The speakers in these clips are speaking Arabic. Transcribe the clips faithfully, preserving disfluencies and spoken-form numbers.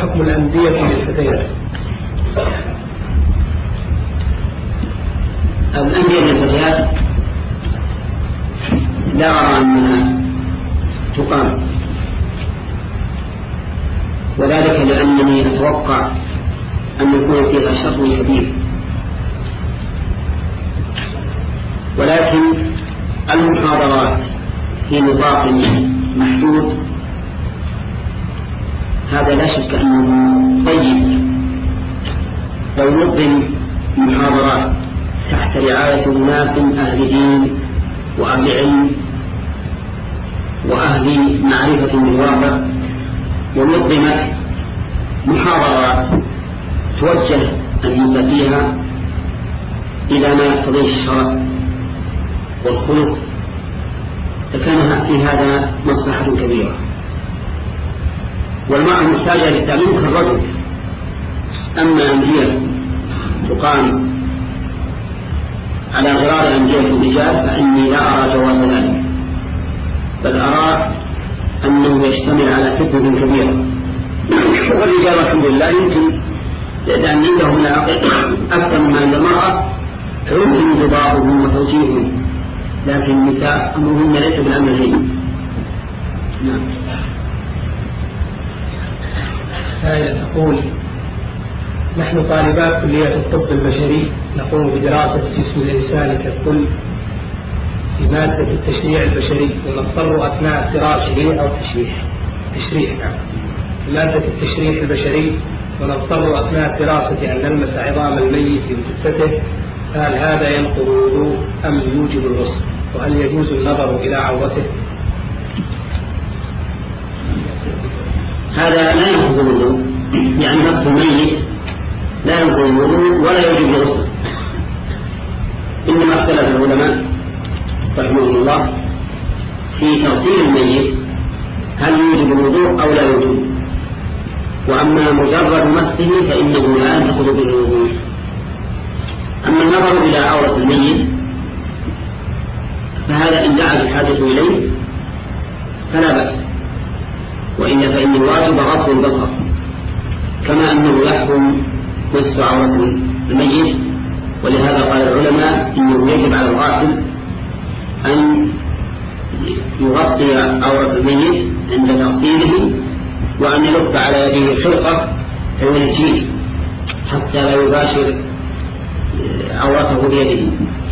حكم الأندية للفتيات؟ الأندية للفتيات لا أرى أنها تقام، وذلك لأنني أتوقع أن يكون فيها شر كبير، ولكن المحاضرات في نطاق محدود هذا لا شك أنه طيب. لو نظم محاضرات تحت رعاية الناس أهل دين وأهل علم وأهل معرفة بالواقع، ونظمت محاضرات توجه الناس فيها إلى ما يقتضيه الشرع والخلق، فكان في هذا مصلحة كبيرة. والمرأة محتاجة للتعليم كالرجل. أما أندية تقام على غرار أندية الرجال فإني لا أرى جواز ذلك، بل أرى أنه يشتمل على فتنة كبيرة. والرجال الحمد لله يمكن لأن عندهم أكثر مما عند المرأة فيمكن انضباطهم وتوجيههم، لكن النساء أمرهن ليس بالأمر الهين. نعم. سائلة تقول: نحن طالبات كلية الطب البشري نقوم بدراسة جسم الإنسان ككل في مادة التشريع البشري، ونضطر أثناء الدراسة أو التشريح تشريح نعم في مادة التشريح البشري ونضطر أثناء الدراسة أن نلمس عظام الميت بجثته، فهل هذا ينقض الوضوء أم يوجب الغسل؟ وهل يجوز النظر إلى عورته؟ هذا لا ينقض الوضوء، يعني مس الميت لا ينقض الوضوء ولا يوجب الغسل. إنما اختلف العلماء رحمهم الله في تغسيل الميت هل يوجب الوضوء أو لا يوجب، وأما مجرد مسه فإنه لا ينقض به الوضوء. أما النظر إلى عورة الميت فهذا إن دعت الحاجة إليه فلا بأس، وإلا فإن الواجب غض البصر، كما أنه يحكم مس عورة الميت. ولهذا قال العلماء إنه يجب على الغاسل أن يغطي عورة الميت عند تغسيله، وأن يلف على يده خرقة فينجيه حتى لا يباشر عورته بيده.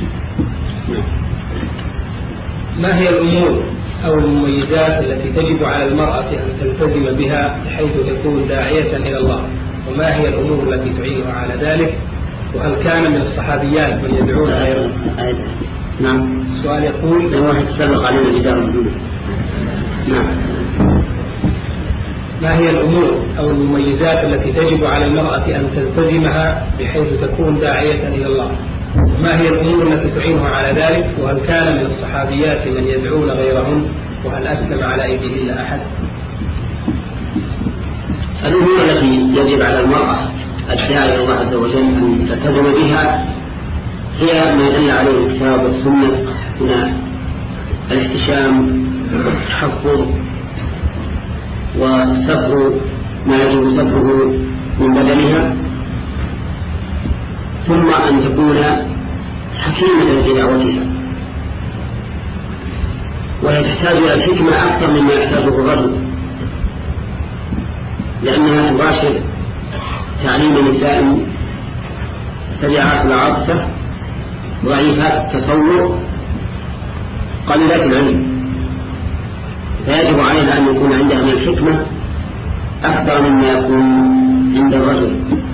ما هي الأمور أو المميزات التي تجب على المرأة أن تلتزم بها بحيث تكون داعية إلى الله؟ وما هي الأمور التي تعينها على ذلك؟ وهل كان من الصحابيات من يدعون غيره؟ نعم. السؤال يقول: لو واحد تسبق علينا الإجابة. نعم. ما هي الأمور أو المميزات التي تجب على المرأة أن تلتزمها بحيث تكون داعية إلى الله؟ ما هي الأمور التي تعينها على ذلك؟ وهل كان من الصحابيات من يدعون غيرهم؟ وهل أسلم على أيديهن أحد؟ الأمور التي يجب على المرأة الداعية إلى الله عز وجل أن تلتزم بها هي ما دل عليه الكتاب والسنة من الاحتشام والتحفظ وستر ما يجب ستره من بدنها، ثم أن تكون حكيمة في دعوتها، وهي تحتاج إلى الحكمة أكثر مما يحتاجه الرجل، لأنها تباشر تعليم نساء سريعات العاطفة ضعيفات التصور قليلات العلم، فيجب عليها أن يكون عندها من الحكمة أكثر مما يكون عند الرجل.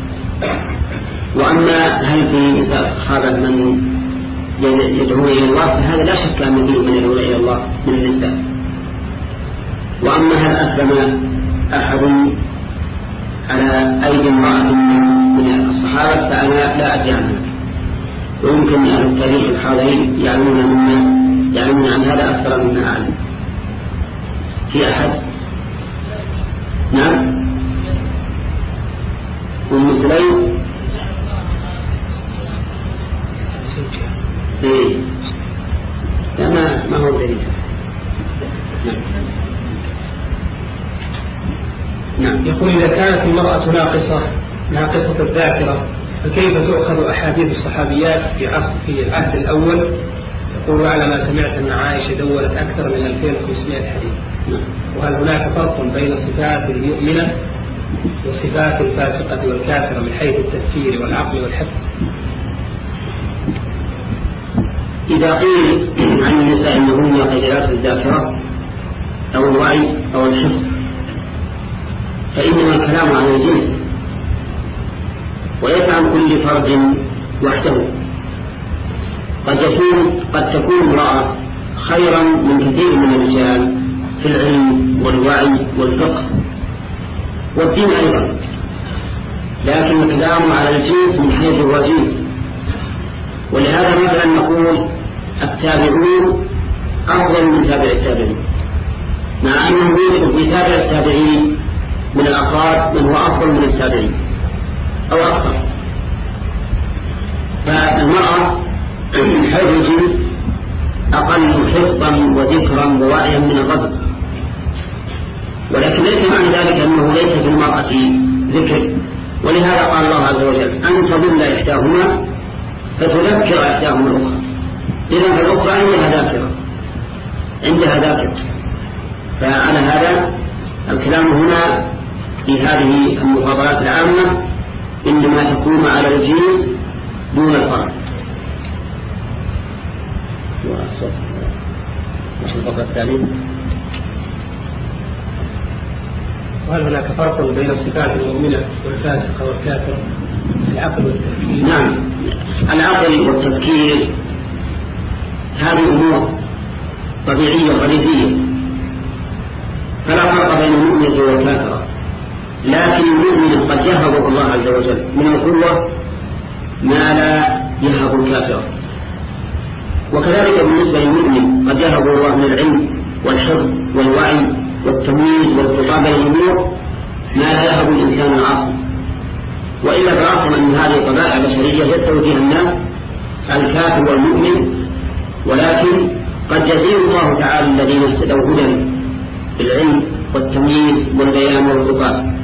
وأما هل في نساء الصحابة من يدعون إلى الله فهذا لا شك أن فيه من يدعون إلى الله من النساء. وأما هل أسلم أحد على أيدي امرأة من الصحابة فأنا لا أدري عنها، ويمكن أهل التاريخ الحاضرين يعلمون منا يعلمون عن هذا أكثر مما أعلم. في أحد؟ نعم. أم سليم؟ إيه لا ما ما هو دليل. نعم. نعم. يقول: إذا كانت المرأة ناقصة ناقصة الذاكرة، فكيف تؤخذ أحاديث الصحابيات في عصر في العهد الأول؟ يقول على ما سمعت أن عائشة دولت أكثر من ألفين وخمسمائة حديث، وهل هناك فرق بين صفات المؤمنة وصفات الفاسقة والكافرة من حيث التفكير والعقل والحفظ؟ إذا قيل عن النساء أنهن قليلات الذاكرة أو الوعي أو الحفظ فإنما الكلام عن الجنس وليس عن كل فرد وحده. قد تكون قد تكون امرأة خيرا من كثير من الرجال في العلم والوعي والفقه والدين أيضا، لكن الكلام على الجنس من حيث هو جنس. ولهذا مثلا نقول التابعون أفضل من تابع التابعين، مع أنه يوجد في تابع التابعين من الأفراد من هو أفضل من التابعين أو أكثر. فالمرأة من حيث الجنس أقل حفظا وذكرا ووعيا من الرجل، ولكن ليس معنى ذلك أنه ليس في المرأة ذكر. ولهذا قال الله عز وجل أن تضل إحداهما فتذكر إحداهما الأخرى. إذن الأخرى عندها ذاكرة عندها ذاكرة فعلى هذا الكلام هنا في هذه المفاضلات العامة إنما تكون على الجنس دون الفرد. الفقرة الثانية، وهل هناك فرق بين صفات المؤمنة والفاسقة والكافرة في العقل والتفكير؟ نعم، العقل والتفكير هذه أمور طبيعية غريزية، فلا فرق بين المؤمنة والكافرة، لكن المؤمن قد يهبه الله عز وجل من القوة ما لا يهب الكافر، وكذلك بالنسبة للمؤمن قد يهب الله من العلم والحفظ والوعي والتمييز والخطاب للأمور ما لا يهب الإنسان العاصي. وإلا فأصلا أن هذه طبائع بشرية يستوي فيها الناس الكافر والمؤمن، ولكن قد يزيد الله تعالى الذين اهتدوا هدى بالعلم والتمييز والبيان والخطاب.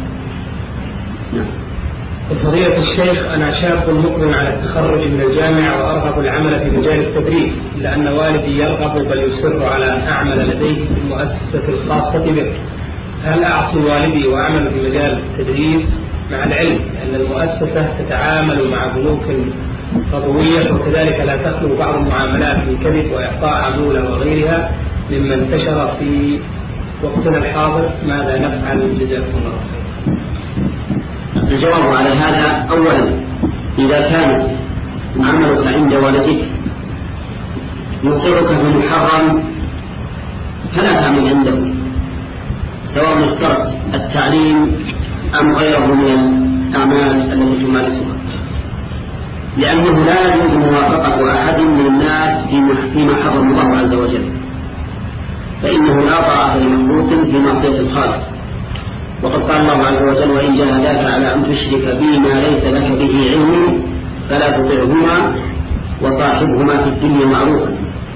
فضيلة الشيخ، أنا شاب مقبل على التخرج من الجامعة وأرغب العمل في مجال التدريس، لأن والدي يرغب بل يصر على أن أعمل لديه في المؤسسة الخاصة به. هل أعصي والدي وأعمل في مجال التدريس مع العلم أن المؤسسة تتعامل مع بنوك ربوية وكذلك لا تخلو بعض المعاملات من كذب وإعطاء عمولة وغيرها مما انتشر في وقتنا الحاضر؟ ماذا نفعل؟ جزاكم الله خير. الجواب على هذا: أولا، إذا كان عملك عند والدك يوقعك في المحرم فلا تعمل عنده، سواء اشترط التعليم أم غيره من الأعمال التي تمارسها، لأنه لا يجوز موافقة أحد من الناس فيما حرم الله عز وجل، فإنه لا طاعة لمخلوق في معصية الخالق. وقد قال الله عز وجل: وإن جاهداك على أن تشرك بي ما ليس لك به علم فلا تطعهما وصاحبهما في الدنيا معروفا.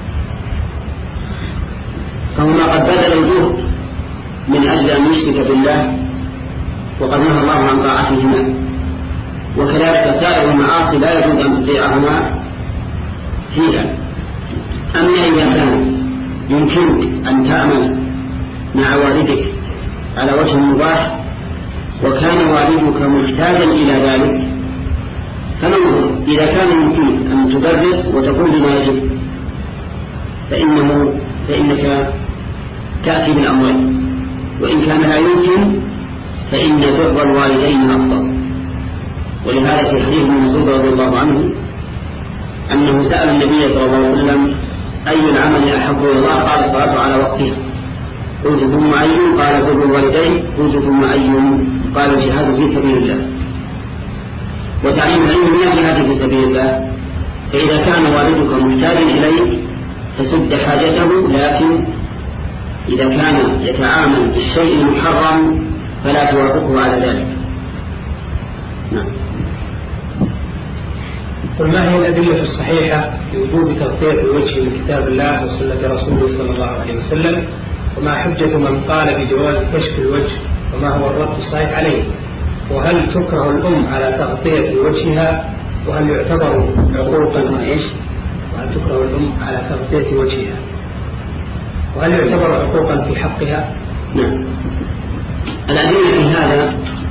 فهما قد بذل الجهد من أجل أن يشرك بالله وقد نهى الله عن طاعتهما، وكذلك سائر المعاصي لا يجوز أن تطيعهما فيها. أما إذا كان يمكنك أن تعمل مع والدك على وجه مباح وكان والدك محتاجا إلى ذلك فننظر، إذا كان يمكنك أن تدرس وتقوم بما يجب فإنه فإنك تأتي بالأموال، وإن كان لا يمكن فإن بر الوالدين أفضل. ولهذا في حديث ابن مسعود رضي الله عنه أنه سأل النبي صلى الله عليه وسلم: أي العمل أحب إلى الله؟ قال: الصلاة على وقتها. قلت: ثم أي؟ قال: بر الوالدين. قلت: ثم أي؟ قال: الجهاد في سبيل الله. وتعليم العلم من الجهاد في سبيل الله، فإذا كان والدك محتاجا إليه فسد حاجته، لكن إذا كان يتعامل بالشيء المحرم فلا توافقه على ذلك. نعم. قل ما هي الأدلة الصحيحة لوجوب تغطية الوجه من كتاب الله وسنة رسوله صلى الله عليه وسلم؟ وما حجة من قال بجواز كشف الوجه؟ وما هو الرد الصحيح عليه؟ وهل تكره الأم على تغطية وجهها؟ وهل يعتبر عقوقا إيش؟ وهل تكره الأم على تغطية وجهها؟ وهل يعتبر عقوقا في حقها؟ نعم. الأدلة في هذا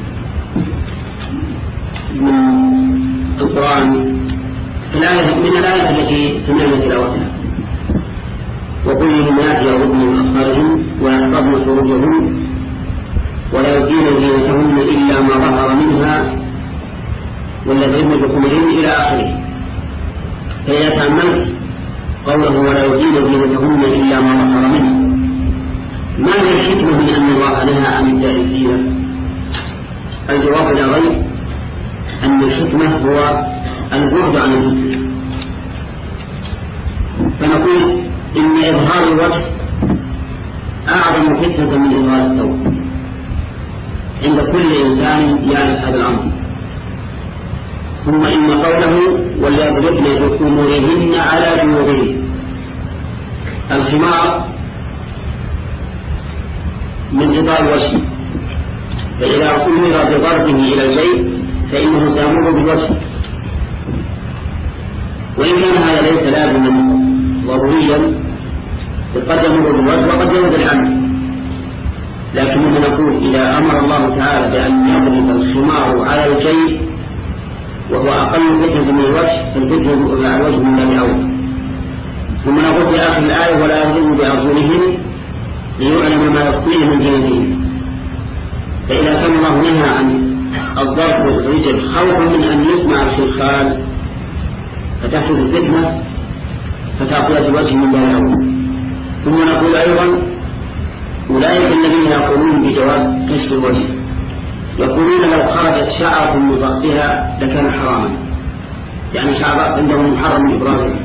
من القرآن الآية من الآية التي سمعنا تلاوتها: وقل للناس يغضن من أبصارهم ويحفظن فروجهن ولا يبدين زينتهن إلا ما ظهر منها والذين بخمرهن إلى آخره. فإذا تأملت قوله ولا يبدين زينتهن إلا ما ظهر منها، ما هي الحكمة من أن الله نهى عن إبداء الزينة؟ الجواب لا غير أن الحكمة هو البعد عن الفتنة. فنقول إن إظهار الوجه أعظم فتنة من إظهار الثوب عند كل إنسان يعرف هذا الأمر. ثم إن قوله وليضربن بخمرهن على جيوبهن، الخمار من غطاء الوجه، فإذا أمر بضربه إلى الجيب فإنه سيمر بالوجه، وإن كان هذا ليس لازما ضروريا قد يمر بالوجه وقد ينزل عنه، لكننا نقول إذا أمر الله تعالى بأن يضرب الخمار على الجيب وهو أقل فتنة من الوجه فالفتنة على الوجه من باب أولى. ثم نقول في آخر الآية ولا يضربوا بأرجلهم ليعلم ما يخفيه من زينتهم. فإذا كان الله نهى عن الضرب والرجل خوفا من أن يسمع الخلخال فتحدث الفتنة فتعطية الوجه من باب أولى. ثم نقول أيضا أولئك الذين يقولون بجواز كشف الوجه يقولون لو خرجت شعرة من رأسها لكان حراما، يعني شعر عندهم محرم إبراهيم.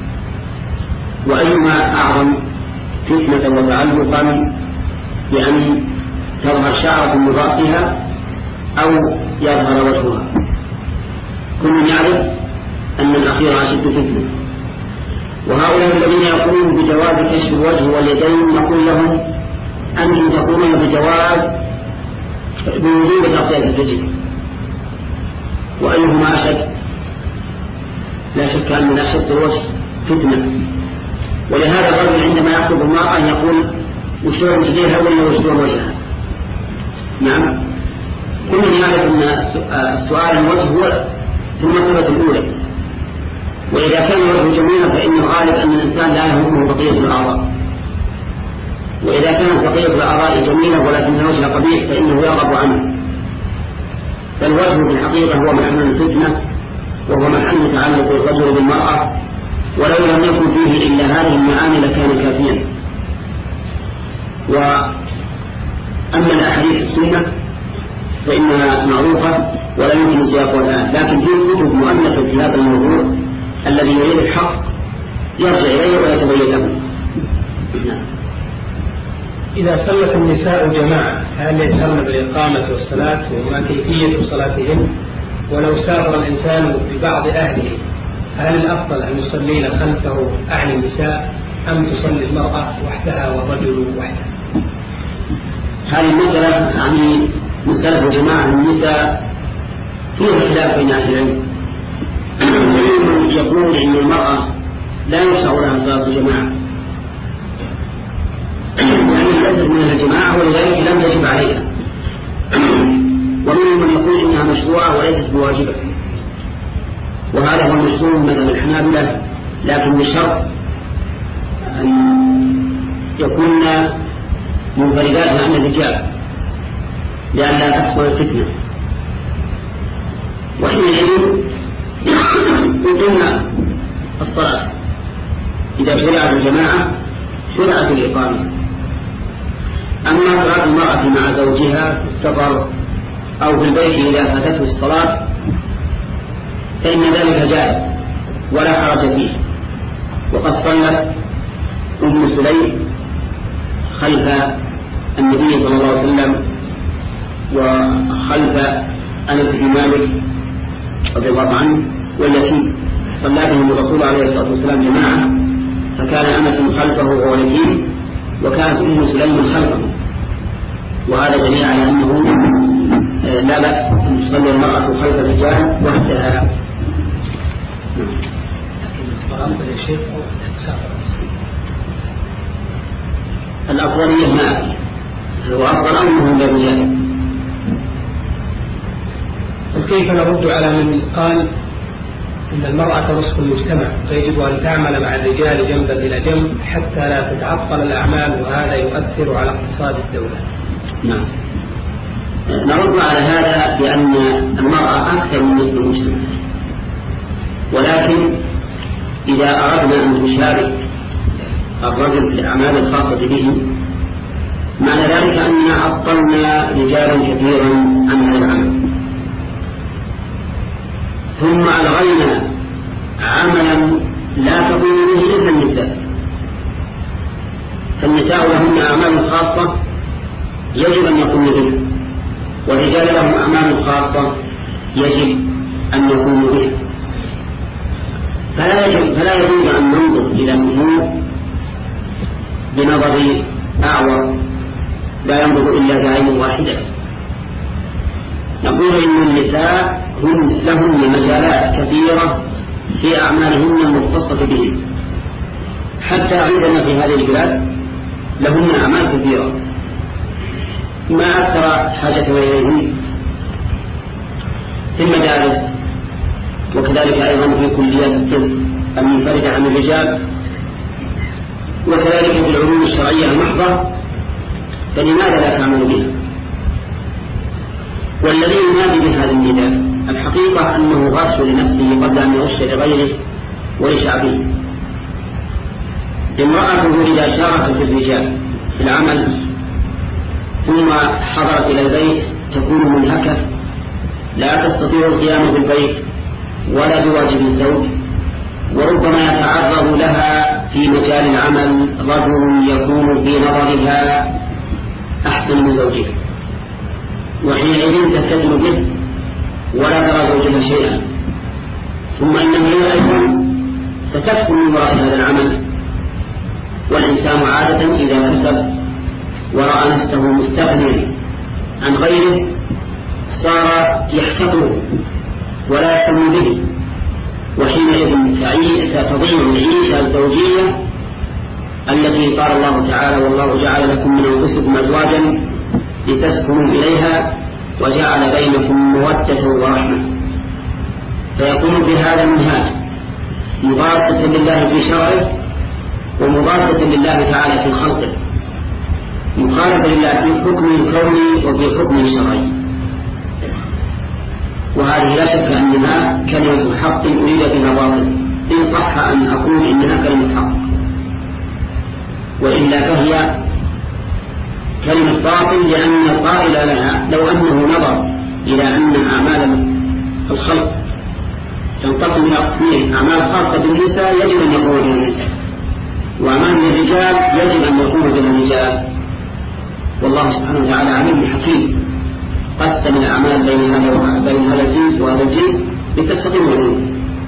وأيما أعظم فتنة وتعلقا بأن تظهر شعرة من رأسها أو يظهر وجهها؟ كل يعرف أن الأخير أشد فتنة. وهؤلاء الذين يقولون بجواز كشف الوجه واليدين نقول لهم أنهم تقولون بجواز بوجود تغطية الرجل، وأيهما أشد؟ لا شك أن من أشد الوجه فتنة. ولهذا الرجل عندما يخطب المرأة يقول وشلون تديرها ولا وشلون وجهها. نعم، كل يعرف أن السؤال الوجه هو في المرتبة الأولى، وإذا كان الوجه جميلا فإن الغالب أن الإنسان لا يهمه بقية الأعضاء، وإذا كانت بقية الأعضاء جميلة ولكن الوجه قبيح فإنه يغضب عنه. فالوجه في الحقيقة هو محل الفتنة وهو محل تعلق الرجل بالمرأة، ولو لم يكن فيه إلا هذه المعاني لكان كافيا. وأما الأحاديث السنة فإنها معروفة ولا يمكن سياقها الآن، لكن في كتب مؤلفة في هذا الموضوع الذي يريد الحق يرجع إليه ويتبين له. إذا صلت النساء جماعة هل يجهرن بالإقامة والصلاة وما كيفية صلاتهن؟ ولو سافر الإنسان ببعض أهله هل الأفضل أن يصلين خلفه أعني النساء أم تصلي المرأة وحدها والرجل وحده؟ هذه المسألة يعني مسألة جماعة النساء فيها خلاف بين أهل العلم. يقول إن المرأة لا يشرع لها صلاة جماعة يعني ليست من الجماعة ولذلك لم يجب عليها، ومنهم من يقول إنها مشروعة وليست بواجبة، وهذا هو المشروع مذهب الحنابلة، لكن بشرط أن يكون منفردات عن الرجال لأن لا تحصل الفتنة. وحينئذ يقيمنا الصلاة إذا شرعت الجماعة شرعت الإقامة. أما صلاة المرأة مع زوجها في السفر أو في البيت إذا فاتته الصلاة فإن ذلك جائز ولا حرج فيه. وقد صلت أم سليم خلف النبي صلى الله عليه وسلم وخلف أنس بن مالك رضي الله عنه واليتيم، صلى بهم الرسول عليه الصلاة والسلام جماعة، فكان أنس خلفه وهو يتيم وكانت أم سليم خلفه، وهذا دليل على أنه لا بأس أن تصلي المرأة خلف الرجال وحدها. الأفضلية ما هو أفضل أمهم للرجال. وكيف نرد على من قال إن المرأة نصف المجتمع فيجب أن تعمل مع الرجال جنبا إلى جنب حتى لا تتعطل الأعمال وهذا يؤثر على اقتصاد الدولة؟ نعم، نرد على هذا بأن المرأة أكثر من نصف المجتمع، ولكن إذا أردنا أن نشارك الرجل في الأعمال الخاصة به معنى ذلك أننا عطلنا رجالا كثيرا عن هذا العمل، ثم ألغينا عملا لا تقوم به إلا النساء. فالنساء لهن أعمال خاصة يجب أن يقوموا بها، والرجال لهم أعمال خاصة يجب أن يقوموا بها. فلا يجب فلا يجوز أن ننظر إلى الأمور بنظر أعور لا ينظر إلا بعين واحدة. نقول إن النساء هم لهن مجالات كثيرة في أعمالهن المختصة بهم، حتى عندنا في هذه البلاد لهن أعمال كثيرة ما أكثر حاجة إليهن في المدارس، وكذلك أيضا في كليات الطب المنفردة عن الرجال، وكذلك في العلوم الشرعية المحضة، فلماذا لا تعمل بها؟ والذي ينادي بهذا النداء الحقيقة أنه غاش لنفسه قبل أن يغش لغيره ولشعبه. امرأته إذا شاركت الرجال في العمل ثم حضرت إلى البيت تكون منهكة، لا تستطيع القيام بالبيت ولا بواجب الزوج، وربما يتعرض لها في مجال العمل رجل يكون في نظرها أحسن من زوجها، وحينئذ تستثن به ولا ترى زوجها شيئا. ثم إنه هي أيضا ستكفر من وراء هذا العمل، والإنسان عادة إذا كسب ورأى نفسه مستغنيا عن غيره صار يحتقره ولا يهتم به، وحينئذ ستضيع العيشة الزوجية التي قال الله تعالى: والله جعل لكم من أنفسكم أزواجا لتسكنوا إليها وجعل بينكم مودة ورحمة. فيكون في هذا المنهاج مضادة لله في شرعه ومضادة لله تعالى في خلقه، مخالفة لله في حكم الكوني وفي حكم الشرعي. وهذه لا شك أنها كلمة حق أريد بها باطل، إن صح أن أقول إنها كلمة حق، وإلا فهي كلمة باطل، لأن القائل لها لو أنه نظر إلى أن أعمال الخلق تنقسم إلى قسمين: أعمال خاصة بالنساء يجب أن يقوم بها النساء، وأعمال الرجال يجب أن يقوم بها الرجال. والله سبحانه وتعالى عليم حكيم، قسم الأعمال بين هذا بين هذا الجنس وهذا الجنس لتستقيم الأمور.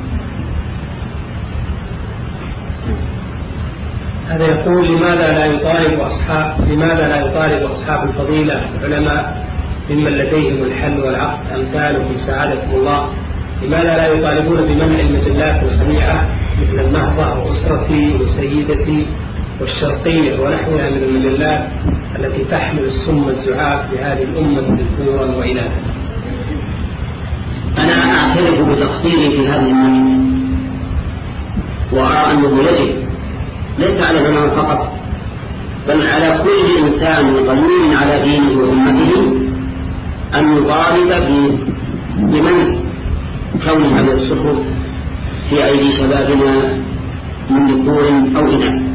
هذا يقول: لماذا لا يطالب أصحاب لماذا لا يطالب أصحاب الفضيلة العلماء ممن لديهم الحل والعقد أمثالكم سعادكم الله، لماذا لا يطالبون بمنع المجلات الخليعة مثل النهضة وأسرتي وسيدتي والشرقية ونحوها من المجلات التي تحمل السم الزعاف لهذه الأمة ذكورا وإناثا؟ أنا أعترف بتقصيري في هذه المسألة، وأرى أنه يجب ليس على العلماء فقط بل على كل إنسان غيور على دينه وأمته أن يطالب بمنع كون هذه الصحف في أيدي شبابنا من ذكور أو إناث،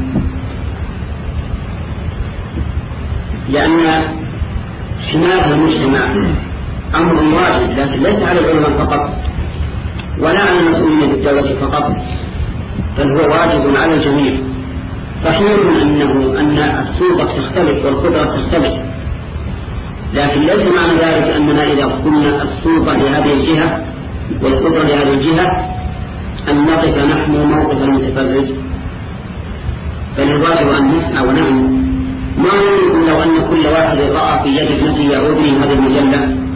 لأن حماية المجتمع أمر واجب، لكن ليس على العلماء فقط ولا على المسؤولين بالدولة فقط، بل هو واجب على الجميع. صحيح أنه أن السلطة تختلف والقدرة تختلف، لكن ليس معنى ذلك أننا إذا قلنا السلطة لهذه الجهة والقدرة لهذه الجهة أن نقف نحن موقف المتفرج، بل الواجب أن نسعى ونعمل. ما يمكن لو أن كل واحد رأى في يد ابنته أو ابنه هذه المجلة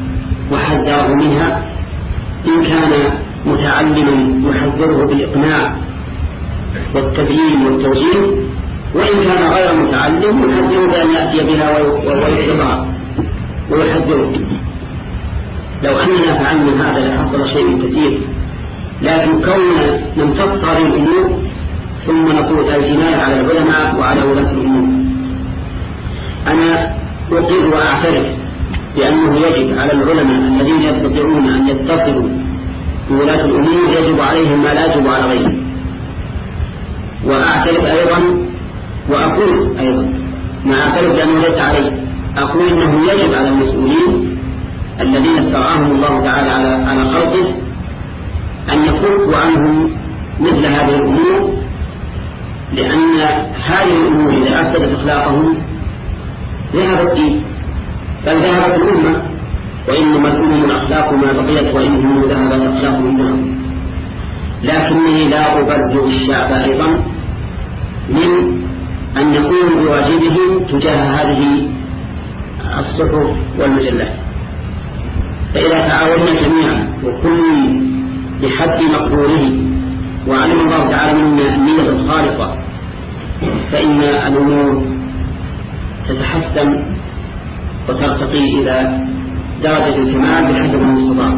وحذره منها، إن كان متعلما يحذره بالإقناع والتبيين والتوجيه، وإن كان غير متعلم يحذره بأن يأتي بها ويحذرها ويحذره. لو أننا فعلنا هذا لحصل شيء كثير، لكن كوننا نمتص هذه الأمور ثم نقول الجناية على العلماء وعلى ولاة الأمور. أنا أقر وأعترف بأنه يجب على العلماء الذين يستطيعون أن يتصلوا بولاة الأمور يجب عليهم ما لا يجب على غيرهم. وأعترف أيضا وأقول أيضا ما أعترف بأنه ليس عليه، أقول أنه يجب على المسؤولين الذين استرعاهم الله تعالى على على خلقه أن يفكوا عنهم مثل هذه الأمور، لأن هذه الأمور إذا أفسدت أخلاقهم ذهب الدين بل ذهبت الأمة، وإنما الأمم الأخلاق ما بقيت وإنهم ذهبت أخلاقهم معهم. لكنني لا أبرئ الشعب أيضا من أن يقوم بواجبهم تجاه هذه الصحف والمجلات. فإذا تعاوننا جميعا وكل بحد مقدوره وعلم الله تعالى منا النية الخالصة فإن الأمور تتحسن وترتقي إلى درجة الكمال بحسب المستطاع.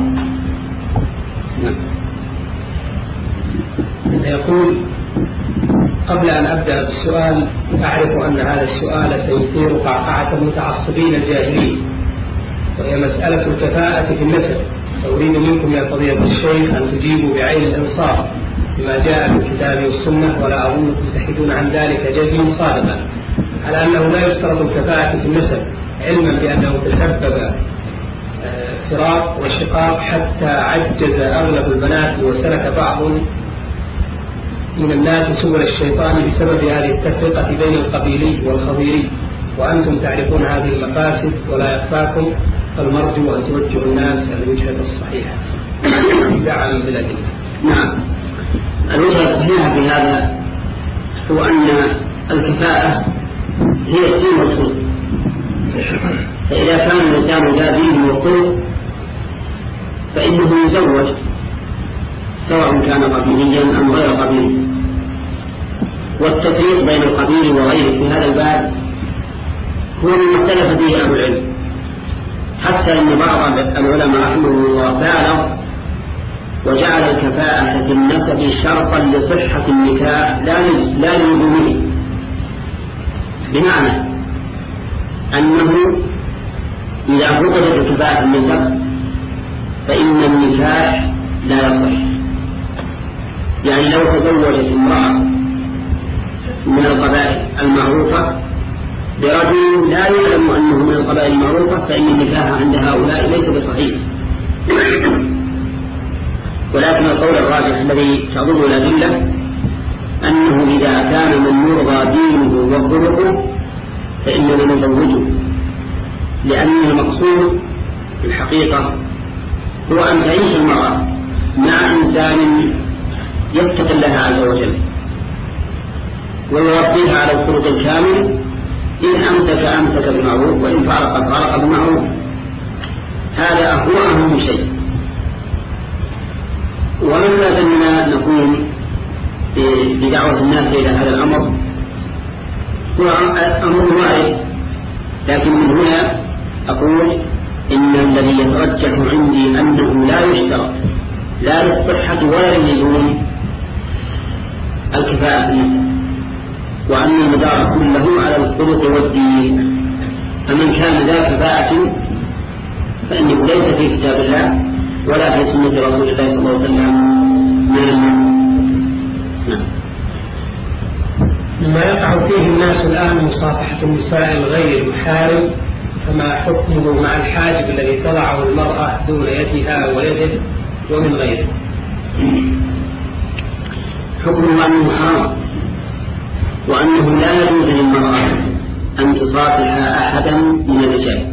يقول: قبل أن أبدأ بالسؤال أعرف أن هذا السؤال سيثير قعقعة المتعصبين الجاهلين، وهي مسألة الكفاءة في النسب، فأريد منكم يا فضيلة الشيخ أن تجيبوا بعين الإنصاف بما جاء في الكتاب والسنة، ولا أظنكم تحدون عن ذلك جزما صادقا، على أنه لا يشترط الكفاءة في النسب، علما بأنه تسبب فراق وشقاق حتى عجز أغلب البنات وسلك بعض من الناس سبل الشيطان بسبب هذه التفرقة بين القبيلي والخضيري، وأنتم تعرفون هذه المفاسد ولا يخفاكم، فالمرجو أن توجهوا الناس الوجهة الصحيحة دعما بالأدلة. نعم، الوجهة الصحيحة في هذا هو أن الكفاءة هي الدين والخلق، فإذا كان الإنسان ذا دين وخلق فإنه يزوج سواء كان قبيليا أم غير قبيلي. والتفريق بين القبيل وغيره في هذا الباب هو من اختلف فيه أهل العلم، حتى أن بعض العلماء رحمه الله بالغ وجعل الكفاءة في النسب شرطا لصحة النكاح لا للزومه، بمعنى أنه إذا فقدت الكفاءة في النسب فإن النكاح لا يصح. يعني لو تزوجت امرأة من القبائل المعروفة برجل لا يعلم أنه من القبائل المعروفة فإن النكاح عند هؤلاء ليس بصحيح. ولكن القول الراجح الذي تظن الأدلة أنه إذا كان من يرضى دينه وخلقه فإننا نزوجه، لأن المقصود في الحقيقة هو أن تعيش المرأة مع إنسان يتقي الله عز وجل ويربيها على الخلق الكامل، إن أمسك أمسك بمعروف وإن فارق فارق بمعروف. هذا هو أهم شيء. ومن لازمنا نقوم بدعوة الناس إلى هذا الأمر هو أمر وارد، لكن من هنا أقول إن الذي يترجح عندي أنه لا يشترط لا للصحة ولا للزوم الكفاءة في النسب، وأن المدار كله على الخلق والدين. فمن كان ذا كفاءة فإنه ليس في كتاب الله ولا في سنة رسول الله صلى الله عليه وسلم من المعنى. نعم. مما يقع فيه الناس الآن مصافحة النساء الغير محارم، فما حكمه مع الحاجب الذي تضعه المرأة دون يدها ويده ومن غيره؟ حكمه أنه حرام، وأنه لا يجوز للمرأة أن تصافح أحدا من الرجال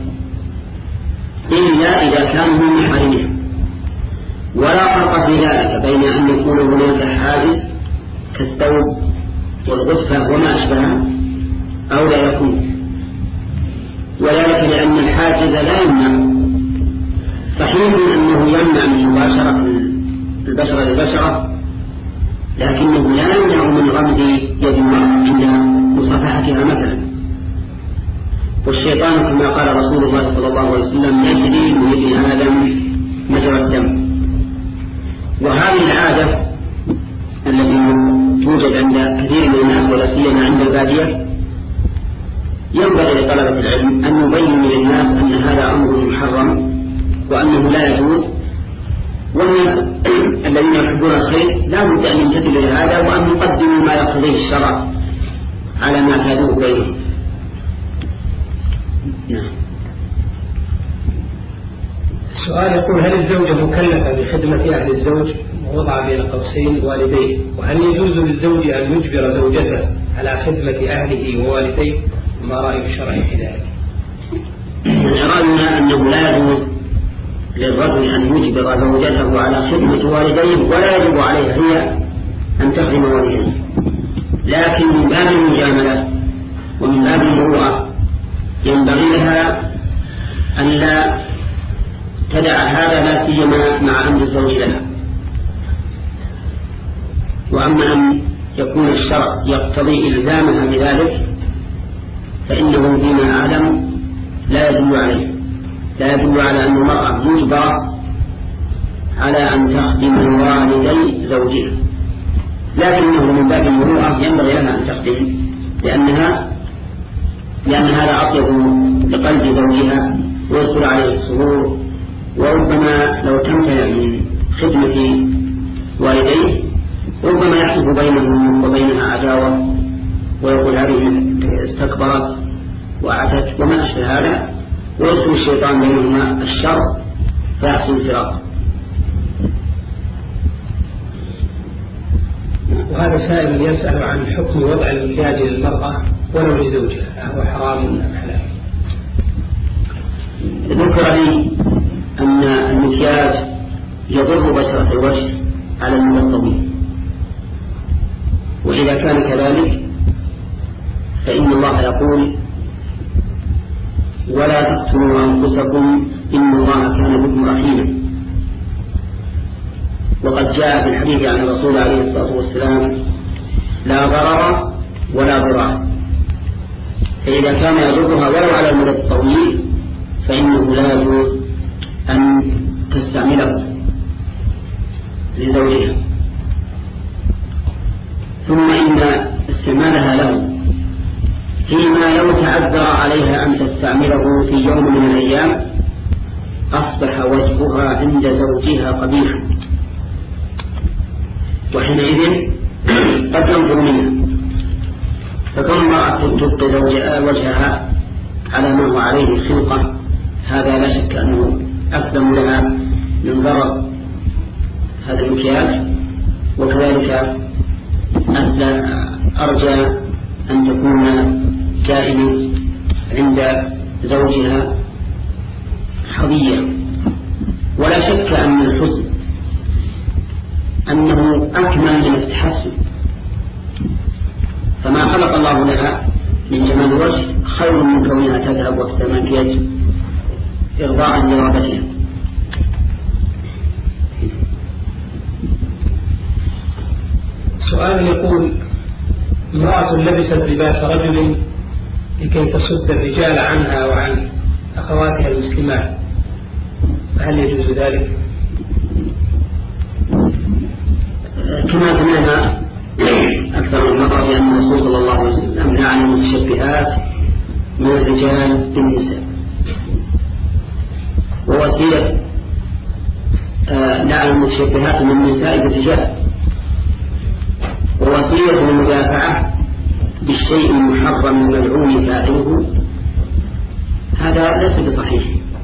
إلا إذا كان من محارمها. ولا فرق في ذلك بين أن يكون هناك حاجز كالثوب والغصفة وما أشبهها أو لا يكون، وذلك لأن الحاجز لا يمنع صحيح أنه يمنع من مباشرة البشرة للبشرة، لكنه لا يمنع من غمز يد المرأة عند مصافحتها مثلا. والشيطان كما قال رسول الله صلى الله عليه وسلم يجري من ابن آدم مجرى الدم. وهذه العادة التي توجد عند كثير من الناس ولا سيما عند البادية ينبغي لطلبة العلم أن يبين للناس أن هذا أمر محرم وأنه لا يجوز، والناس الذين يحبون الخير لا بد أن يمتثلوا لهذا وأن يقدموا ما يقتضيه الشرع على ما كانوا بينهم. نعم. السؤال يقول: هل الزوجة مكلفة بخدمة أهل الزوج ووضع بين قوسين والديه؟ وهل يجوز للزوج أن يجبر زوجته على خدمة أهله ووالديه؟ ما رأي الشرع في ذلك؟ رأينا أنه لا يجوز للرجل أن يجبر زوجته على خدمة والديه، ولا يجب عليها هي أن تخدم والديه، لكن من باب المجاملة ومن باب المروءة ينبغي لها أن لا تدع هذا لا سيما مع أمر الزوج لها. وأما أن يكون الشرع يقتضي إلزامها بذلك فإنه فيما أعلم لا يدل عليه، لا يدل على أن المرأة مجبرة على أن تخدم والدي زوجها، لكنه من باب المروءة ينبغي لها أن تخدم، لأنها لأن هذا أطيب لقلب زوجها ويدخل عليه السرور. وربما لو تمتنع من خدمة والديه ربما يحدث بينه وبينها عداوة ويقول هذه استكبرت وعتت وما أشبه هذا، ويدخل الشيطان بينهما الشر فيحصل الفراق. وهذا سائل يسأل عن حكم وضع المكياج للمرأة ولو لزوجها، هو حرام أم حلال؟ ذكر لي أن المكياج يضر بشرة الوجه على المدى الطويل، وإذا كان كذلك فإن الله يقول: ولا تقتلوا أنفسكم إن الله كان بكم رحيما. وقد جاء في الحديث عن الرسول عليه الصلاة والسلام: لا ضرر ولا ضرار. فإذا كان يضرها ولو على المدى الطويل فإنه لا يجوز أن تستعمله لزوجها. ثم إن استعمالها له فيما لو تعذر عليها أن تستعمله في يوم من الأيام أصبح وجهها عند زوجها قبيحا، وحينئذ قد ينظر منها. فكم امرأة تبقي وجهها على ما هو عليه خلقة، هذا لا شك أنه أقدم لها من ضرر هذا المكياج. وكذلك أرجى أن تكون دائما عند زوجها حظية. ولا شك أن الحسن أنه أكمل من التحسن، فما خلق الله لها من جمال الوجه خير من كونها تذهب وتتمكيج إرضاء لرغبتها. سؤال يقول: امرأة لبست لباس رجل لكي تصد الرجال عنها وعن أخواتها المسلمات، هل يجوز ذلك؟ كما سمعنا أكثر من مرة بأن الرسول صلى الله عليه وسلم لعن المتشبهات من الرجال بالنساء، ووسيلة لعن المتشبهات من النساء بالرجال، ووسيلة المدافعة بالشيء المحرم الملعون فاعله، هذا ليس بصحيح،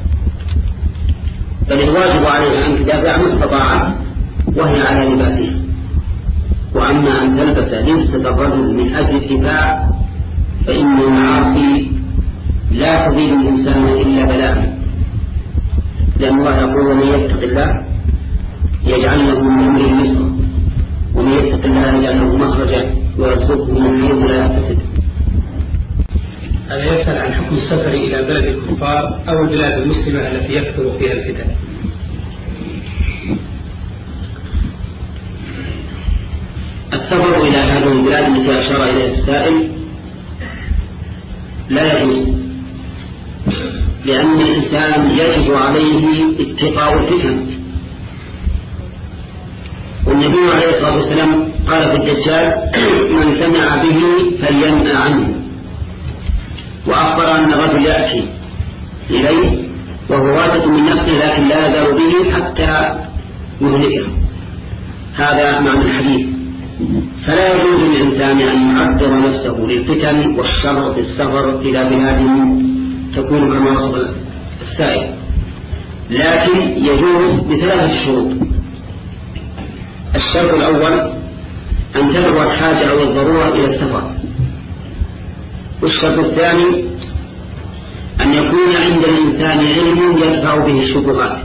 بل الواجب عليها أن تدافع ما استطاعت وهي على لباسها. وأما أن تلبس لبسة الرجل من أجل الدفاع فإن المعاصي لا تزيد الإنسان إلا بلاء، لأن الله يقول: ومن يتق الله يجعل له من أمره يسرا ومن يتق الله يجعل له مخرجا ويرزقه من حيث لا يحتسب. هذا يسأل عن حكم السفر إلى بلد الكفار أو البلاد المسلمة التي يكثر فيها الفتن. إلى هذه البلاد التي أشار إليها السائل لا يجوز، لأن الإنسان يجب عليه اتقاء الفتن. والنبي عليه الصلاة والسلام قال في الدجال: من سمع به فلينأ عنه. وأخبر أن الرجل يأتي إليه وهو واثق من نفسه لكن لا يزال به حتى يهلكه. هذا معنى الحديث. فلا يجوز للإنسان أن يعذر نفسه للفتن والشر في السفر إلى بلاد تكون كما وصف السائل، لكن يجوز بثلاثة شروط. الشرط الأول أن تدعو الحاجة أو الضرورة إلى السفر. والشرط الثاني أن يكون عند الإنسان علم يدفع به الشبهات.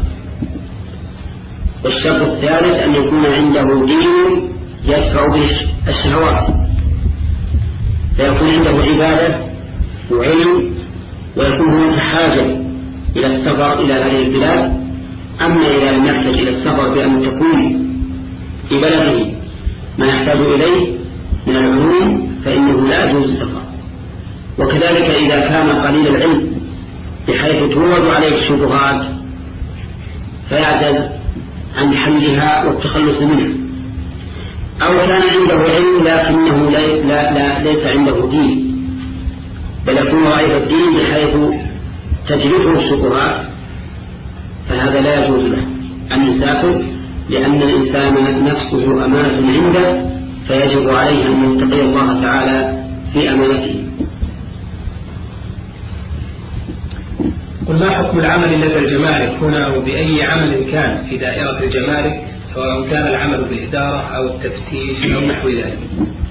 والشرط الثالث أن يكون عنده دين يدفع به الشهوات، فيكون عنده عبادة وعلم ويكون هناك حاجة إلى السفر إلى هذه البلاد. أما إذا لم يحتاج إلى السفر بأن تكون في بلده ما يحتاج إليه من العلوم فإنه لا يجوز السفر. وكذلك إذا كان قليل العلم بحيث تورد عليه الشبهات فيعجز عن حلها والتخلص منها، أو كان عنده علم لكنه لا لا لا ليس عنده دين بل يكون ضعيف الدين بحيث تجربه الشبهات، فهذا لا يجوز له أن يسافر، لأن الإنسان نفسه أمانة عنده فيجب عليه أن يتقي الله تعالى في أمانته. قل ما حكم العمل لدى الجمارك هنا وبأي عمل كان في دائرة الجمارك، سواء كان العمل بالإدارة أو التفتيش أو نحو ذلك؟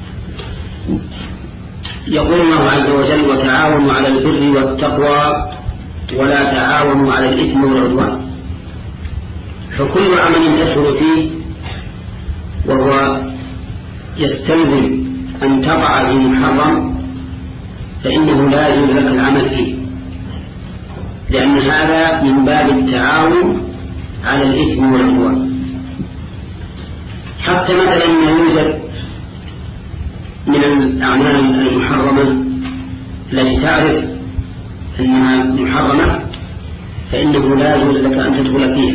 يقول الله عز وجل: وتعاونوا على البر والتقوى ولا تعاونوا على الإثم والعدوان. فكل عمل تشعر فيه وهو يستلزم أن تقع في محرم فإنه لا يجوز لك العمل فيه، لأن هذا من باب التعاون على الإثم والعدوان. حتى مثلا يوجد من الأعمال المحرمة التي تعرف أنها محرمة فإنه لا يجوز لك أن تدخل فيها،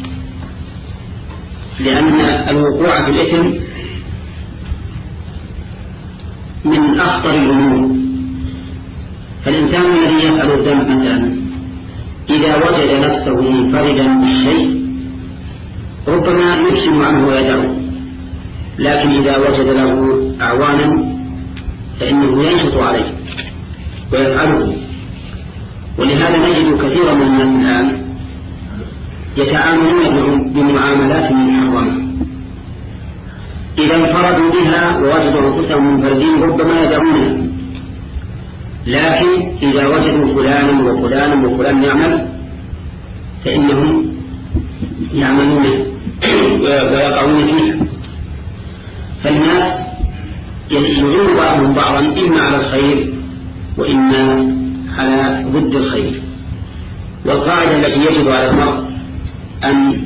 لأن الوقوع في الإثم من أخطر الأمور. فالإنسان الذي يفعل الذنب مثلا إذا وجد نفسه منفردا بالشيء ربما يكشم عنه ويدعه، لكن إذا وجد له أعوانا فإنه ينشط عليه ويفعله. ولهذا نجد كثيرا من الناس الآن يتعاملون بمعاملات محرمة، إذا انفردوا بها ووجدوا أنفسهم منفردين ربما يدعونها، لكن إذا وجدوا فلانا وفلانا وفلان يعمل فإنهم يعملون ويقعون فيها. فالناس يعين بعضهم بعضا إما على الخير وإما على ضد الخير. والقاعدة التي يجب على المرء أن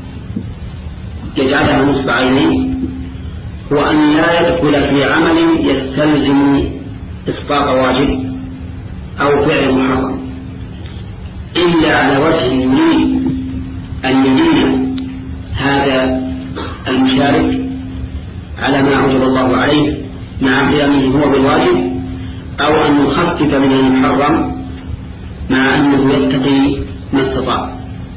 يجعلها نصب عينيه هو أن لا يدخل في عمل يستلزم إسقاط واجب أو فعل محرم إلا على وجه يريد أن يدين هذا المشارك على ما أوجب الله عليه مع قيامه هو بالواجب، أو أن يخفف من المحرم مع أنه يتقي ما استطاع.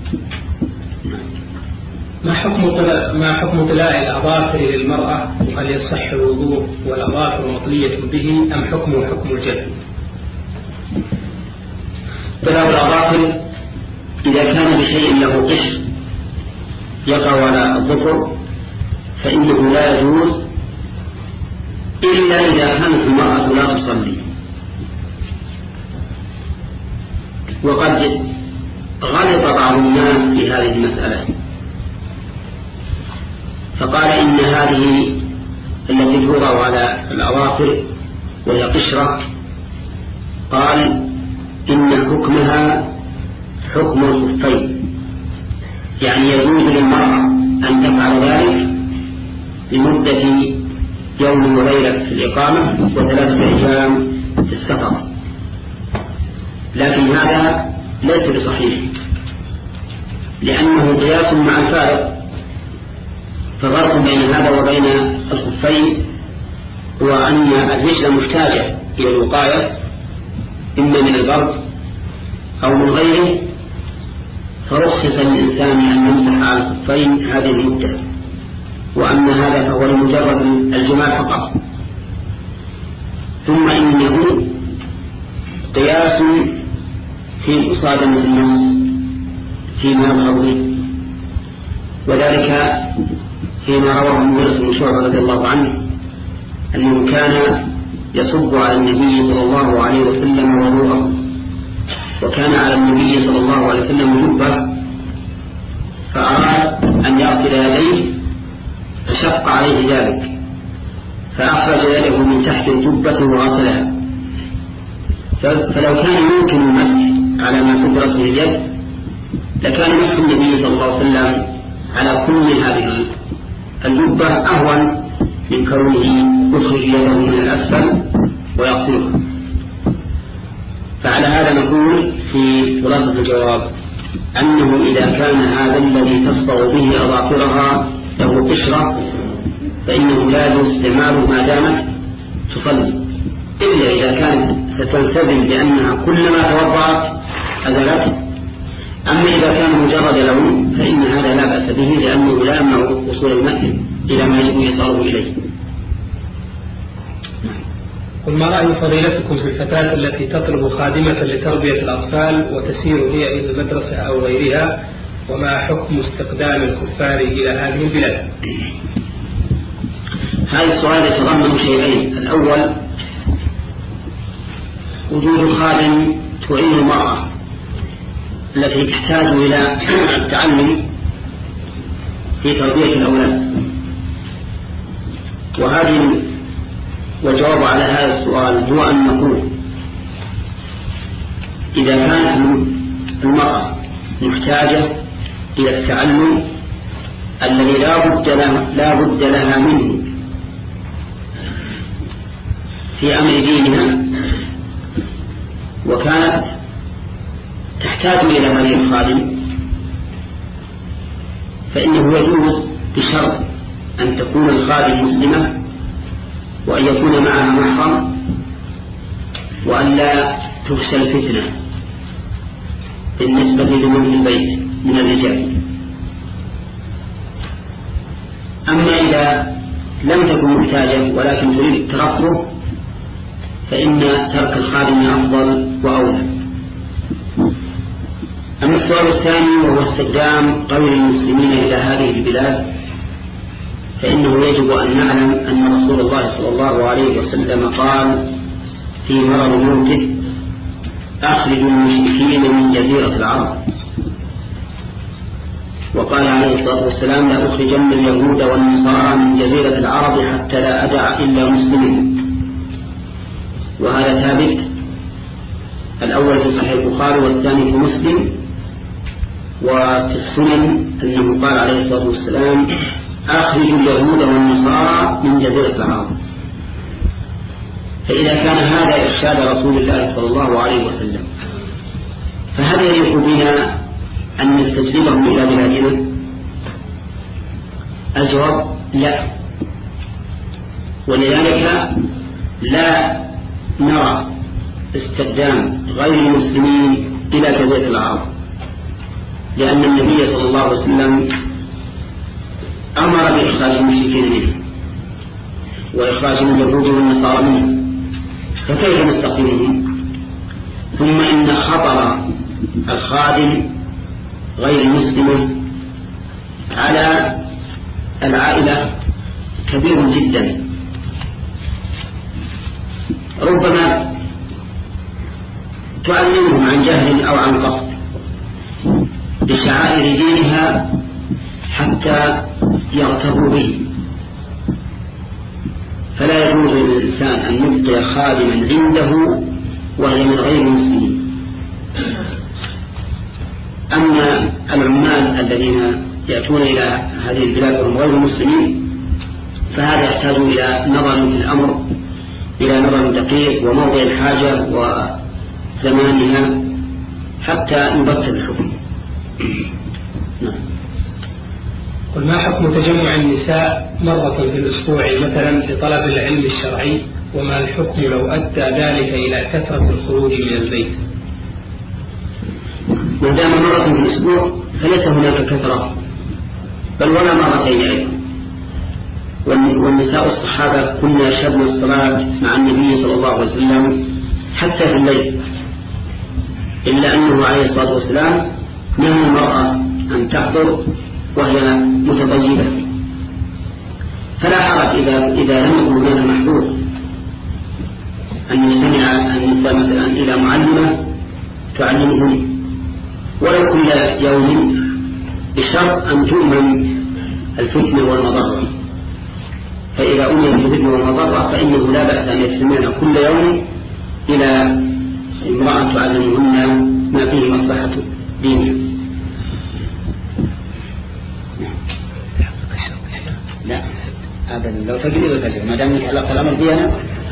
ما حكم ما حكم طلاء الأظافر للمرأة؟ وهل يصح الوضوء والأظافر مطلية به أم حكمه حكم الجلد؟ طلاء الأظافر إذا كان بشيء له قشر يقع على الظفر فإنه لا يجوز إلا إذا كانت المرأة لا تصلي. وقد غلط بعض الناس في هذه المسألة فقال إن هذه التي توضع على الأظافر وهي قشرة قال إن حكمها حكم الخفين، يعني يجوز للمرأة أن تفعل ذلك لمدة يوم وليلة في الإقامة وثلاثة أيام في السفر، لكن هذا ليس بصحيح لأنه قياس مع الفارق. ففرق بين هذا وبين الخفين هو أن الرجل محتاجة إلى الوقاية إما من البرد أو من غيره، فرخص للإنسان أن يمسح على الخفين هذه المدة، وأما هذا فهو لمجرد الجمال فقط. ثم إنه قياس في مصادمة النص فيما يظهر، وذلك فيما رواه المغيرة بن شعبة رضي الله عنه أنه كان يصب على النبي صلى الله عليه وسلم وضوءه، وكان على النبي صلى الله عليه وسلم جبة، فأراد أن يغسل يديه فشق عليه ذلك، فأخرج يده من تحت الجبة وغسلها. فلو كان يمكن المسح على ما سترته اليد لكان مسح النبي صلى الله عليه وسلم على كل هذه الجبة أهون من كونه يخرج يده من الأسفل ويغسلها. فعلى هذا نقول في خلاصة الجواب أنه إذا كان هذا الذي تصبغ به أظافرها له قشرة فإنه لا يجوز استعماله ما دامت تصلي، إلا إذا كانت ستلتزم بأنها كلما توضأت أزالته. أما إذا كان مجرد لون فإن هذا لا بأس به، لأنه لا يمنع وصول الماء إلى ما يجب إيصاله إليه. قل ما رأي فضيلتكم في الفتاة التي تطلب خادمة لتربية الأطفال وتسير هي إلى المدرسة أو غيرها، وما حكم استقدام الكفار إلى هذه البلاد؟ هذا السؤال يتضمن شيئين: الأول وجود خادم تعين المرأة التي تحتاج إلى التعلم في تربية الأولاد، وهذه والجواب على هذا السؤال هو أن نقول إذا كانت المرأة محتاجة إلى التعلم الذي لا بد لها, لا بد لها منه في أمر دينها، وكانت تحتاج إلى هذه الخادم، فإنه يجوز بشرط أن تكون الخادم مسلمة، وأن يكون معها محرم، وأن لا تفشى الفتنة بالنسبة لمن البيت من الرجال. أما إذا لم تكن محتاجة ولكن تريد الترفه فإن ترك الخادم أفضل وأولى. أما السؤال الثاني وهو استخدام غير المسلمين إلى هذه البلاد، فإنه يجب أن نعلم أن رسول الله صلى الله عليه وسلم قال في مرض موته: أخرجوا المشركين من جزيرة العرب. وقال عليه الصلاة والسلام: لا أخرجن اليهود والنصارى من جزيرة العرب حتى لا أدع إلا مسلمين. وهذا ثابت، الأول في صحيح البخاري والثاني في مسلم. وفي السنن أنه قال عليه الصلاة والسلام: أخرجوا اليهود والنصارى من جزيرة العرب. فإذا كان هذا إرشاد رسول الله صلى الله عليه وسلم، فهل يليق بنا أن نستجلبهم إلى بلادنا؟ الجواب: لا. ولذلك لا نرى استخدام غير المسلمين إلى جزيرة العرب، لأن النبي صلى الله عليه وسلم أمر بإخراج المشركين منه وإخراج اليهود والنصارى منه، فكيف نستقيمهم؟ ثم إن خطر الخادم غير المسلم على العائلة كبير جدا، ربما تعلمهم عن جهل أو عن قصد بشعائر دينها حتى يغتروا به، فلا يجوز للإنسان أن يبقي خادما عنده وهي من غير المسلمين. أما العمال الذين يأتون إلى هذه البلاد وهم غير المسلمين فهذا يحتاج إلى نظر في الأمر، إلى نظر دقيق وموضع الحاجة وزمانها حتى يبطل الحكم. قل ما حكم تجمع النساء مرة في الأسبوع مثلا لطلب العلم الشرعي، وما الحكم لو أدى ذلك إلى كثرة الخروج من البيت؟ ما دام مرة في الأسبوع فليس هناك كثرة بل ولا مرتين أيضا. والنساء الصحابة كنا يشهدن الصلاة مع النبي صلى الله عليه وسلم حتى في الليل، إلا أنه عليه الصلاة والسلام نهى المرأة أن تحضر وهي متطيبة، فلا حرج إذا إذا لم يكن هناك محظور أن يستمع النساء مثلا إلى معلمة تعلمهن ولو كل يوم، بشرط أن تؤمن الفتنة والمضرة. فإذا أمن الفتنة والمضرة فإنه لا بأس أن يستمعن كل يوم إلى امرأة تعلمهن ما فيه مصلحة دينها. لا أبدا، لو تجري لو تجري ما دام يتعلق الأمر بي أنا.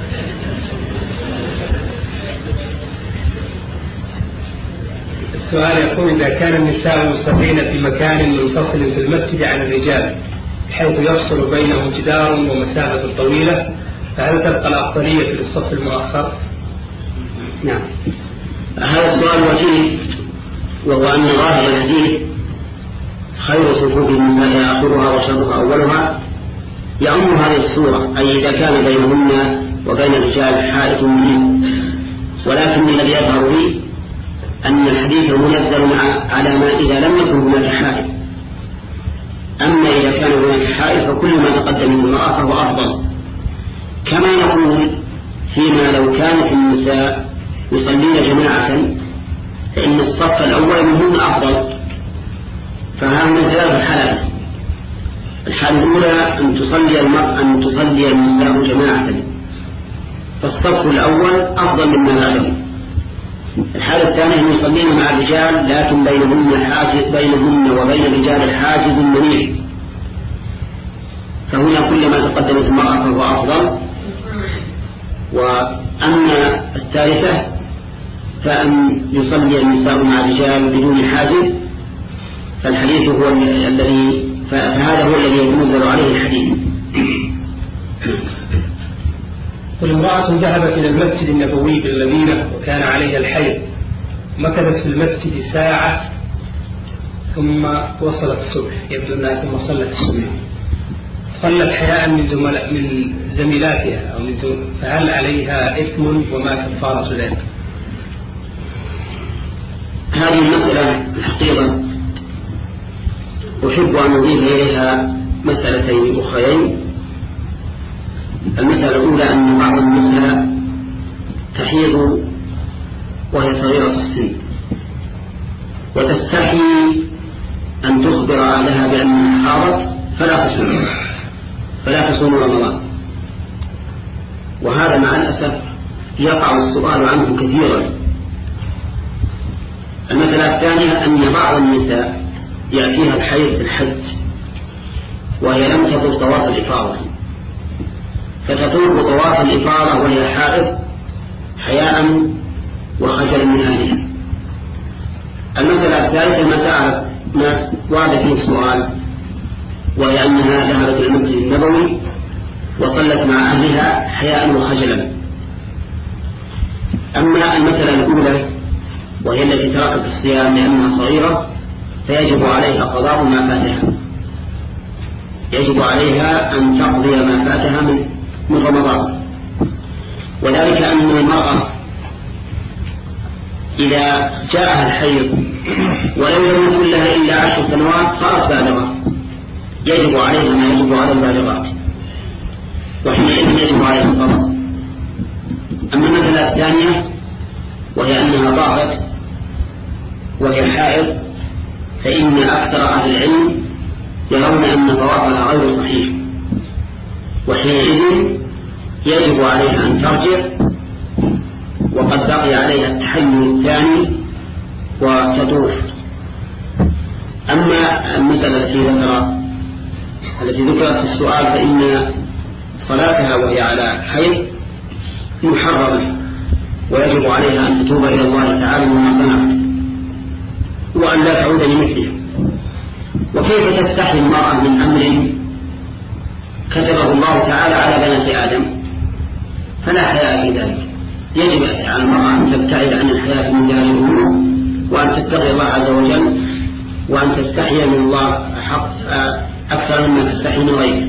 السؤال يقول: إذا كان النساء مستقيمين في مكان منفصل في المسجد عن الرجال حيث يفصل بينهم جدار ومسافة طويلة، فهل تبقى الأفضلية في الصف المؤخر؟ نعم، هذا السؤال وجيه، وهو أن ظاهر الحديث خير صفوف النساء آخرها وشرها أولها يعم هذه الصورة، أي إذا كان بينهن وبين الرجال حائط منه. ولكن الذي يظهر لي أن الحديث منزل على ما إذا لم يكن هناك حائط. أما إذا كان هناك حائط فكل ما تقدم من المرأة فهو أفضل، كما نقول فيما لو كانت النساء يصلين جماعة فإن الصف الأول منهن أفضل. فهذا من ثلاث حالات: الحالة الأولى أن تصلي المرأة أن تصلي النساء جماعة فالصف الأول أفضل مما بعده. الحالة الثانية أن يصلين مع الرجال لكن بينهن حاجز بينهن وبين الرجال الحاجز منيع، فهنا كل ما تقدمت المرأة فهو أفضل. وأما الثالثة فأن يصلي النساء مع الرجال بدون حاجز، فالحديث هو الذي فهذا هو الذي ينزل عليه الحديث. والامرأة ذهبت إلى المسجد النبوي بالمدينة وكان عليها الحيض، مكثت في المسجد ساعة ثم وصلت الصبح، يبدو أنها ثم صلت الصبح، صلت حياء من زملاء من زميلاتها أو من زمل... فهل عليها إثم وما كفارة ذلك؟ هذه المسألة الحقيقة أحب أن أضيف إليها مسألتين أخرين. المسألة الأولى أن بعض النساء تحيض وهي صغيرة السن وتستحي أن تخبر أهلها بأنها حاضت فلا تصوم فلا تصوم رمضان، وهذا مع الأسف يقع السؤال عنه كثيرا. المسألة الثانية أن بعض النساء يأتيها الحيض في الحج وهي لم تطوف طواف الإفاضة، فتطوف طواف الإفاضة وهي حائض حياء وخجلا من أهلها. المسألة الثالثة ما تعرف ما وعد فيه السؤال، وهي أنها ذهبت إلى المسجد النبوي وصلت مع أهلها حياء وخجلا. أما المسألة الأولى وهي التي تركت الصيام لأنها صغيرة فيجب عليها قضاء ما فاتها، يجب عليها أن تقضي ما فاتها من, من رمضان. وذلك أن المرأة إذا جاءها الحيض ولو لم يكن لها إلا عشر سنوات صارت بالغة، يجب عليها ما يجب على البالغات، وحينئذ يجب عليها القضاء. أما المسألة الثانية وهي أنها ضاغت وهي حائض، فإن أكثر أهل العلم يرون أن طوافها غير صحيح، وحينئذ يجب عليها أن ترجع وقد بقي عليها التحلل الثاني وتطوف. أما المسألة التي ذكر التي ذكرت في السؤال فإن صلاتها وهي على حيض محرمة، ويجب عليها أن تتوب إلى الله تعالى مما صنعت وأن لا تعود لمثله. وكيف تستحي المرأة من أمر كتبه الله تعالى على بنات آدم؟ فلا حياء في ذلك. يجب على المرأة أن تبتعد عن الحياة من جهل الأمور، وأن تتقي الله عز وجل، وأن تستحي من الله حق أكثر مما تستحي من غيره.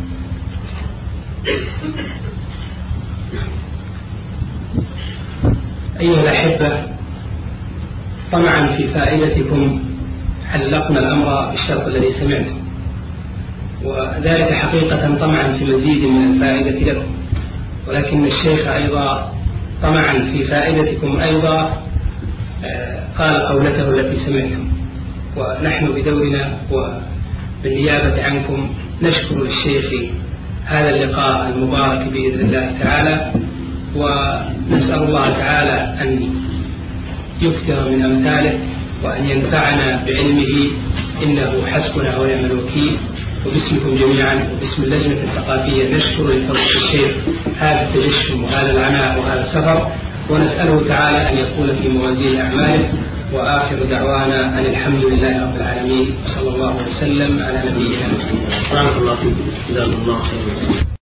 أيها الأحبة، طمعا في فائدتكم علقنا الأمر بالشرط الذي سمعته، وذلك حقيقة طمعا في مزيد من الفائدة لكم، ولكن الشيخ أيضا طمعا في فائدتكم أيضا قال قولته التي سمعتم، ونحن بدورنا وبالنيابة عنكم نشكر للشيخ هذا اللقاء المبارك بإذن الله تعالى، ونسأل الله تعالى أن يكثر من أمثاله وأن ينفعنا بعلمه، إنه حسبنا ونعم الوكيل. وباسمكم جميعا وباسم اللجنة الثقافية نشكر لفضيلة الشيخ هذا التجشم وهذا العناء وهذا السفر، ونسأله تعالى أن يكون في موازين أعماله. وآخر دعوانا أن الحمد لله رب العالمين، صلى الله وسلم على نبينا محمد. بارك الله فيكم، جزاكم الله خيرا.